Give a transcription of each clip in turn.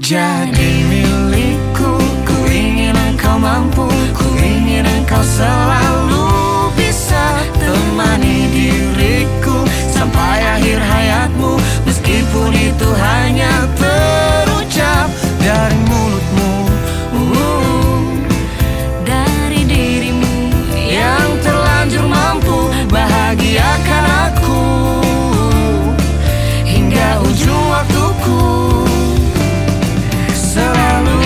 jadi milikku. Ku ingin engkau mampu, ku ingin engkau selalu bisa temani diriku sampai akhir hayatmu, meskipun itu hanya terucap dari mulutmu, dari dirimu yang terlanjur mampu bahagiakan aku hingga ujung waktuku. Selalu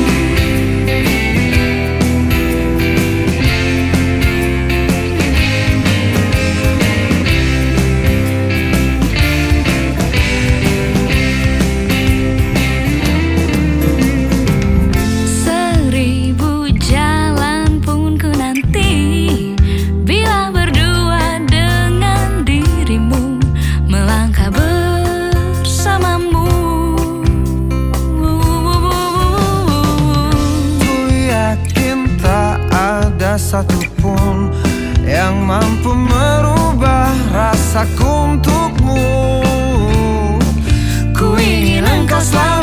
seribu jalan pun ku nanti bila berdua dengan dirimu, melangkah bersamamu. Ku yakin tak ada satupun yang mampu merubah rasaku untukmu. Ku ingin engkau selalu